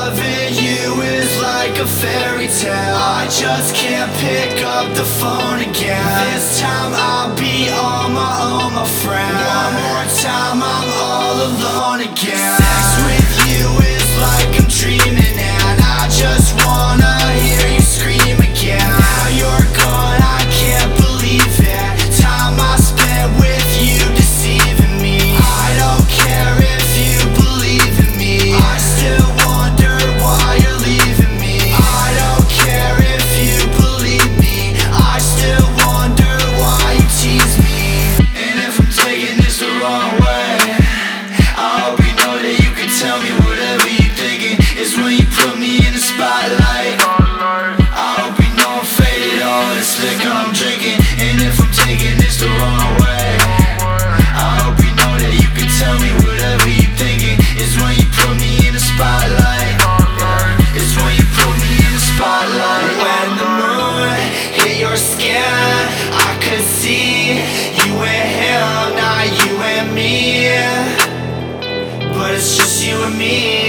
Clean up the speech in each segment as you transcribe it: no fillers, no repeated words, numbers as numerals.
loving you is like a fairy tale. I just can't pick up the phone again. This time I'll be on my own, my friend. One more time I'm all alone again. Sex with you is like I'm dreaming, and I just wanna hear you scream again. Now you're gone, I can't believe it. Time I spent with you deceiving me. I don't care if you believe in me. I still wonder why you're leaving me. I don't care if you believe me. I still wonder why you tease me. And if I'm taking this the wrong way, I hope you know that you can tell me whatever you're thinking. It's when you put me in the spotlight. I hope you know I'm faded, all this liquor I'm drinking. And if I'm taking this the wrong way, I hope you know that you can tell me whatever you're thinking. It's when you put me in the spotlight. It's when you put me in the spotlight. When the moon hit your skin, I could see you and him, not you and me. But it's just you and me.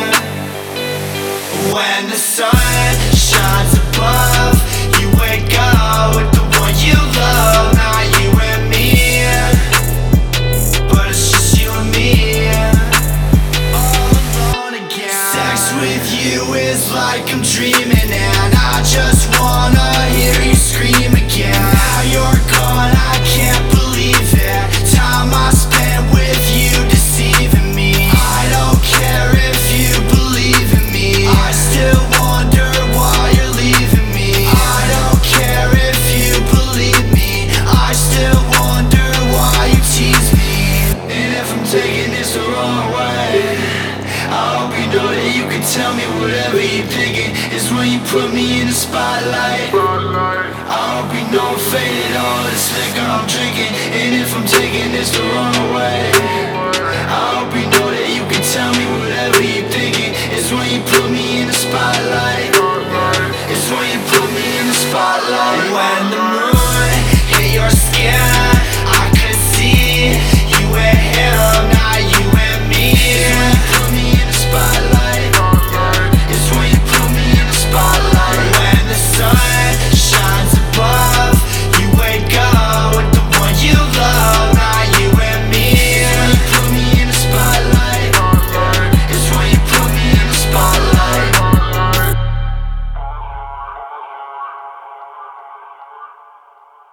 When the sun shines above, you wake up with the one you love, not you and me. But it's just you and me, all alone again. Sex with you is like I'm dreaming, and I just wanna hear you scream again. Now you're gone, I can't believe it. Time I spent with you deceiving me. I don't care if you believe in me. I still wonder why you're leaving me. I don't care if you believe me. I still wonder why you tease me. And if I'm taking this the wrong way, I hope you know that you can tell me whatever you're thinking. It's when you put me in the spotlight. I hope you know I'm faded, all this liquor I'm drinking. And if I'm taking this the wrong way,